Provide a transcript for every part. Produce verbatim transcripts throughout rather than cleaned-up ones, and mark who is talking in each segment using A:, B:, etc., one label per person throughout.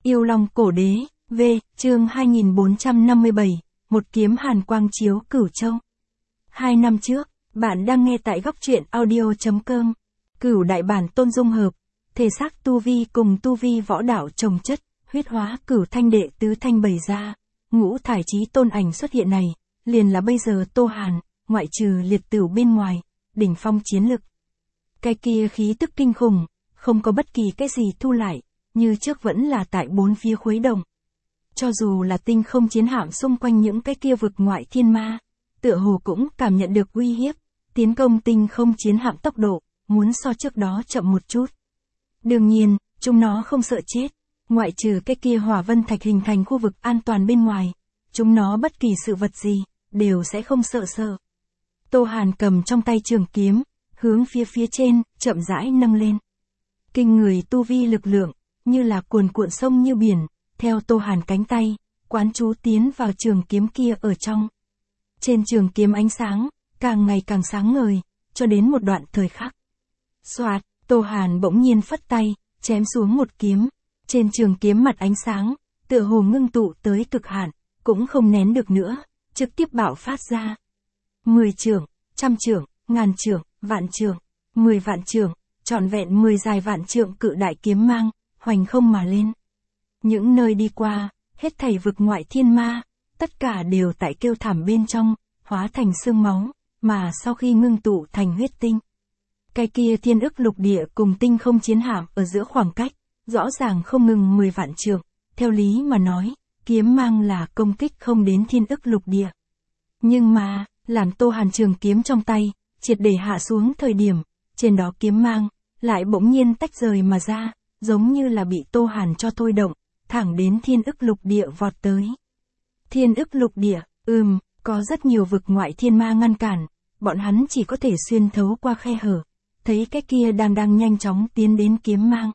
A: Yêu Long Cổ Đế, V, chương hai nghìn bốn trăm năm mươi bảy, một kiếm hàn quang chiếu Cửu Châu. Hai năm trước, bạn đang nghe tại góc truyện audio chấm com. Cửu đại bản tôn dung hợp, thể xác tu vi cùng tu vi võ đạo chồng chất, huyết hóa cửu thanh đệ tứ thanh bày ra. Ngũ thải chí tôn ảnh xuất hiện này, liền là bây giờ Tô Hàn, ngoại trừ liệt tửu bên ngoài, đỉnh phong chiến lực. Cái kia khí tức kinh khủng, không có bất kỳ cái gì thu lại, như trước vẫn là tại bốn phía khuấy động. Cho dù là tinh không chiến hạm xung quanh những cái kia vực ngoại thiên ma, tựa hồ cũng cảm nhận được uy hiếp, tiến công tinh không chiến hạm tốc độ, muốn so trước đó chậm một chút. Đương nhiên, chúng nó không sợ chết, ngoại trừ cái kia hỏa vân thạch hình thành khu vực an toàn bên ngoài, chúng nó bất kỳ sự vật gì, đều sẽ không sợ sợ. Tô Hàn cầm trong tay trường kiếm, hướng phía phía trên, chậm rãi nâng lên. Kinh người tu vi lực lượng, như là cuồn cuộn sông như biển, theo Tô Hàn cánh tay, quán chú tiến vào trường kiếm kia ở trong. Trên trường kiếm ánh sáng, càng ngày càng sáng ngời, cho đến một đoạn thời khắc. Soạt, Tô Hàn bỗng nhiên phất tay, chém xuống một kiếm. Trên trường kiếm mặt ánh sáng, tựa hồ ngưng tụ tới cực hạn, cũng không nén được nữa, trực tiếp bạo phát ra. Mười trượng, trăm trượng, ngàn trượng, vạn trượng, mười vạn trượng, trọn vẹn mười dài vạn trượng cự đại kiếm mang, hoành không mà lên. Những nơi đi qua, hết thảy vực ngoại thiên ma, tất cả đều tại kêu thảm bên trong, hóa thành xương máu, mà sau khi ngưng tụ thành huyết tinh. Cái kia thiên ức lục địa cùng tinh không chiến hạm ở giữa khoảng cách, rõ ràng không ngừng mười vạn trượng, theo lý mà nói, kiếm mang là công kích không đến thiên ức lục địa. Nhưng mà, làm Tô Hàn trường kiếm trong tay, triệt để hạ xuống thời điểm, trên đó kiếm mang, lại bỗng nhiên tách rời mà ra, giống như là bị Tô Hàn cho thôi động, thẳng đến thiên ức lục địa vọt tới. Thiên ức lục địa, ừm, có rất nhiều vực ngoại thiên ma ngăn cản, bọn hắn chỉ có thể xuyên thấu qua khe hở, thấy cái kia đang đang nhanh chóng tiến đến kiếm mang.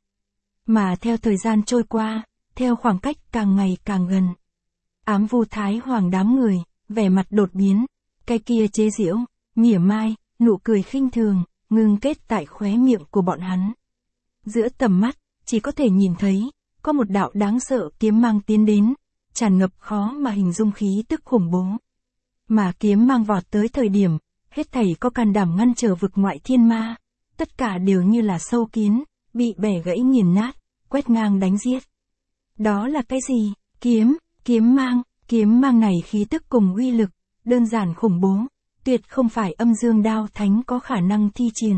A: Mà theo thời gian trôi qua, theo khoảng cách càng ngày càng gần, Ám Vu Thái Hoàng đám người, vẻ mặt đột biến, cái kia chế giễu, mỉa mai, nụ cười khinh thường, ngưng kết tại khóe miệng của bọn hắn. Giữa tầm mắt, chỉ có thể nhìn thấy, có một đạo đáng sợ kiếm mang tiến đến, tràn ngập khó mà hình dung khí tức khủng bố. Mà kiếm mang vọt tới thời điểm, hết thảy có can đảm ngăn trở vực ngoại thiên ma, tất cả đều như là sâu kiến, bị bẻ gãy nghiền nát, quét ngang đánh giết. Đó là cái gì? Kiếm, kiếm mang, kiếm mang này khí tức cùng uy lực, đơn giản khủng bố, tuyệt không phải âm dương đao thánh có khả năng thi triển.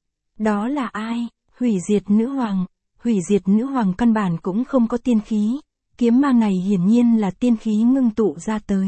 A: Đó là ai? Hủy diệt nữ hoàng. Hủy diệt nữ hoàng căn bản cũng không có tiên khí, kiếm mang này hiển nhiên là tiên khí ngưng tụ ra tới.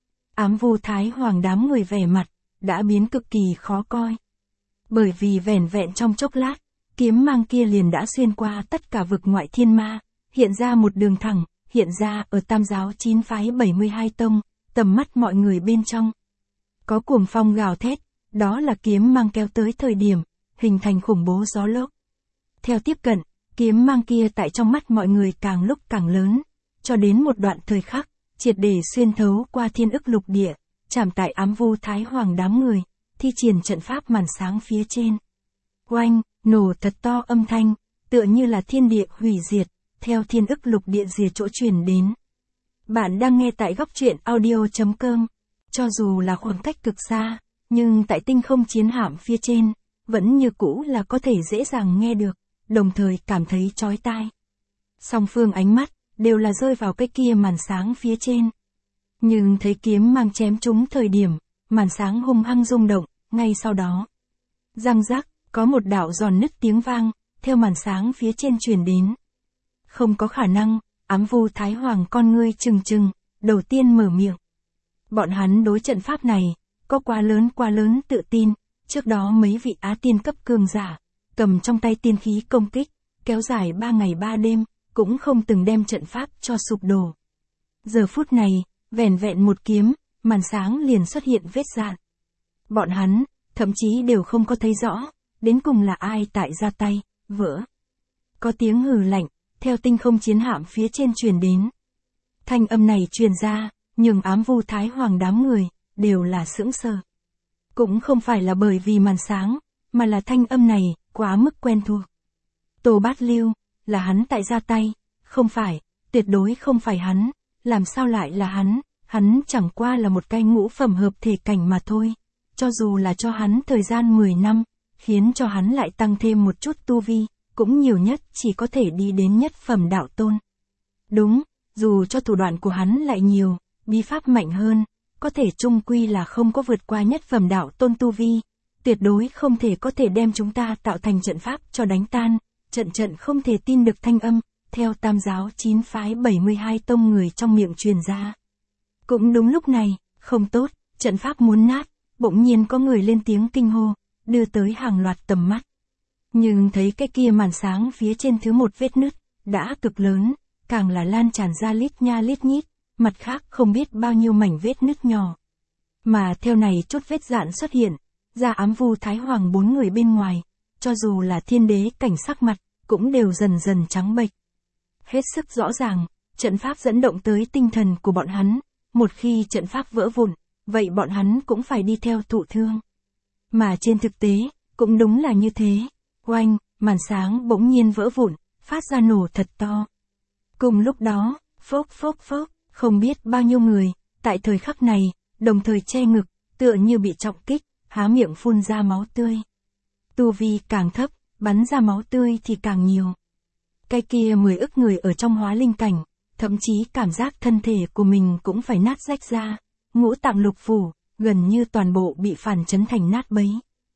A: Ám Vu Thái Hoàng đám người vẻ mặt, đã biến cực kỳ khó coi. Bởi vì vẻn vẹn trong chốc lát, kiếm mang kia liền đã xuyên qua tất cả vực ngoại thiên ma, hiện ra một đường thẳng, hiện ra ở tam giáo chín phái bảy mươi hai tông, tầm mắt mọi người bên trong. Có cuồng phong gào thét, đó là kiếm mang kéo tới thời điểm, hình thành khủng bố gió lốc. Theo tiếp cận, kiếm mang kia tại trong mắt mọi người càng lúc càng lớn, cho đến một đoạn thời khắc, triệt để xuyên thấu qua thiên ức lục địa, chạm tại Ám Vu Thái Hoàng đám người, thi triển trận pháp màn sáng phía trên. Oanh, nổ thật to âm thanh, tựa như là thiên địa hủy diệt, theo thiên ức lục địa rìa chỗ truyền đến. Bạn đang nghe tại góc truyện audio chấm com, cho dù là khoảng cách cực xa, nhưng tại tinh không chiến hạm phía trên, vẫn như cũ là có thể dễ dàng nghe được, đồng thời cảm thấy chói tai. Song phương ánh mắt, đều là rơi vào cái kia màn sáng phía trên. Nhưng thấy kiếm mang chém trúng thời điểm, màn sáng hung hăng rung động, ngay sau đó. Răng rắc, có một đạo giòn nứt tiếng vang, theo màn sáng phía trên truyền đến. Không có khả năng, Ám Vu Thái Hoàng con ngươi trừng trừng, đầu tiên mở miệng. Bọn hắn đối trận pháp này, có quá lớn quá lớn tự tin, trước đó mấy vị Á tiên cấp cường giả, cầm trong tay tiên khí công kích, kéo dài ba ngày ba đêm, cũng không từng đem trận pháp cho sụp đổ. Giờ phút này, vẻn vẹn một kiếm, màn sáng liền xuất hiện vết rạn. Bọn hắn, thậm chí đều không có thấy rõ, đến cùng là ai tại ra tay, vỡ. Có tiếng hừ lạnh, theo tinh không chiến hạm phía trên truyền đến. Thanh âm này truyền ra, nhưng Ám Vu Thái Hoàng đám người, đều là sững sờ. Cũng không phải là bởi vì màn sáng, mà là thanh âm này, quá mức quen thuộc. Tô Bát Lưu, là hắn tại ra tay, không phải, tuyệt đối không phải hắn, làm sao lại là hắn, hắn chẳng qua là một cái ngũ phẩm hợp thể cảnh mà thôi. Cho dù là cho hắn thời gian mười năm, khiến cho hắn lại tăng thêm một chút tu vi, cũng nhiều nhất chỉ có thể đi đến nhất phẩm đạo tôn. Đúng, dù cho thủ đoạn của hắn lại nhiều, bí pháp mạnh hơn, có thể chung quy là không có vượt qua nhất phẩm đạo tôn tu vi, tuyệt đối không thể có thể đem chúng ta tạo thành trận pháp cho đánh tan, trận trận không thể tin được thanh âm, theo tam giáo chín phái bảy mươi hai tông người trong miệng truyền ra. Cũng đúng lúc này, không tốt, trận pháp muốn nát, bỗng nhiên có người lên tiếng kinh hô, đưa tới hàng loạt tầm mắt. Nhưng thấy cái kia màn sáng phía trên thứ một vết nứt, đã cực lớn, càng là lan tràn ra lít nha lít nhít, mặt khác không biết bao nhiêu mảnh vết nứt nhỏ. Mà theo này chút vết dạn xuất hiện, ra ám vu thái hoàng bốn người bên ngoài, cho dù là thiên đế cảnh sắc mặt, cũng đều dần dần trắng bệch. Hết sức rõ ràng, trận pháp dẫn động tới tinh thần của bọn hắn, một khi trận pháp vỡ vụn, vậy bọn hắn cũng phải đi theo thụ thương. Mà trên thực tế, cũng đúng là như thế, oanh, màn sáng bỗng nhiên vỡ vụn, phát ra nổ thật to. Cùng lúc đó, phốc phốc phốc, không biết bao nhiêu người, tại thời khắc này, đồng thời che ngực, tựa như bị trọng kích, há miệng phun ra máu tươi. Tu vi càng thấp, bắn ra máu tươi thì càng nhiều. Cái kia mười ức người ở trong hóa linh cảnh, thậm chí cảm giác thân thể của mình cũng phải nát rách ra, ngũ tạng lục phủ, gần như toàn bộ bị phản chấn thành nát bấy.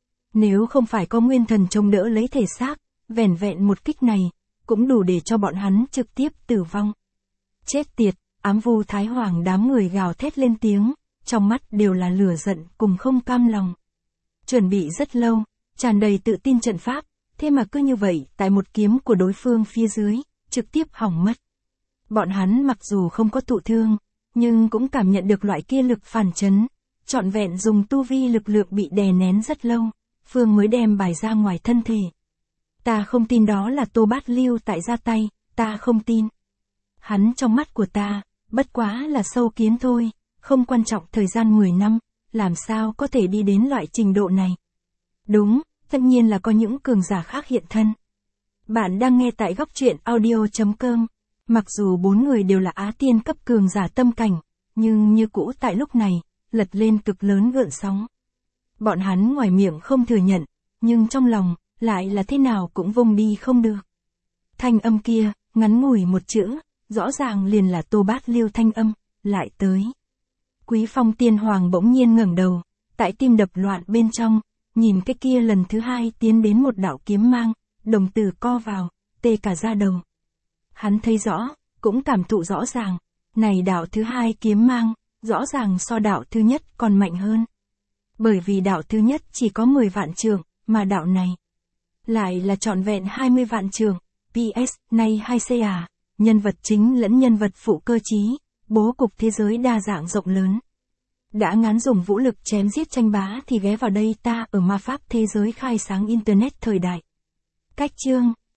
A: Nếu không phải có nguyên thần chống đỡ lấy thể xác, vẻn vẹn một kích này, cũng đủ để cho bọn hắn trực tiếp tử vong. Chết tiệt, ám vu thái hoàng đám người gào thét lên tiếng, trong mắt đều là lửa giận cùng không cam lòng. Chuẩn bị rất lâu, tràn đầy tự tin trận pháp, thế mà cứ như vậy, tại một kiếm của đối phương phía dưới, trực tiếp hỏng mất. Bọn hắn mặc dù không có thụ thương, nhưng cũng cảm nhận được loại kia lực phản chấn, trọn vẹn dùng tu vi lực lượng bị đè nén rất lâu, phương mới đem bài ra ngoài thân thể. Ta không tin đó là Tô Bát Lưu tại ra tay, ta không tin. Hắn trong mắt của ta, bất quá là sâu kiến thôi, không quan trọng thời gian mười năm, làm sao có thể đi đến loại trình độ này. Đúng, tất nhiên là có những cường giả khác hiện thân. Bạn đang nghe tại góc truyện audio chấm com. Mặc dù bốn người đều là Á Tiên cấp cường giả tâm cảnh, nhưng như cũ tại lúc này, lật lên cực lớn gợn sóng. Bọn hắn ngoài miệng không thừa nhận, nhưng trong lòng, lại là thế nào cũng vung đi không được. Thanh âm kia, ngắn ngủi một chữ, rõ ràng liền là Tô Bát Lưu thanh âm, lại tới. Quý Phong Tiên Hoàng bỗng nhiên ngẩng đầu, tại tim đập loạn bên trong, nhìn cái kia lần thứ hai tiến đến một đạo kiếm mang, đồng tử co vào, tê cả da đầu. Hắn thấy rõ, cũng cảm thụ rõ ràng, này đạo thứ hai kiếm mang, rõ ràng so đạo thứ nhất còn mạnh hơn. Bởi vì đạo thứ nhất chỉ có mười vạn trường, mà đạo này lại là trọn vẹn hai mươi vạn trường. pê ét, nay hai C à, nhân vật chính lẫn nhân vật phụ cơ trí, bố cục thế giới đa dạng rộng lớn. Đã ngán dùng vũ lực chém giết tranh bá thì ghé vào đây ta ở ma pháp thế giới khai sáng Internet thời đại. Cách chương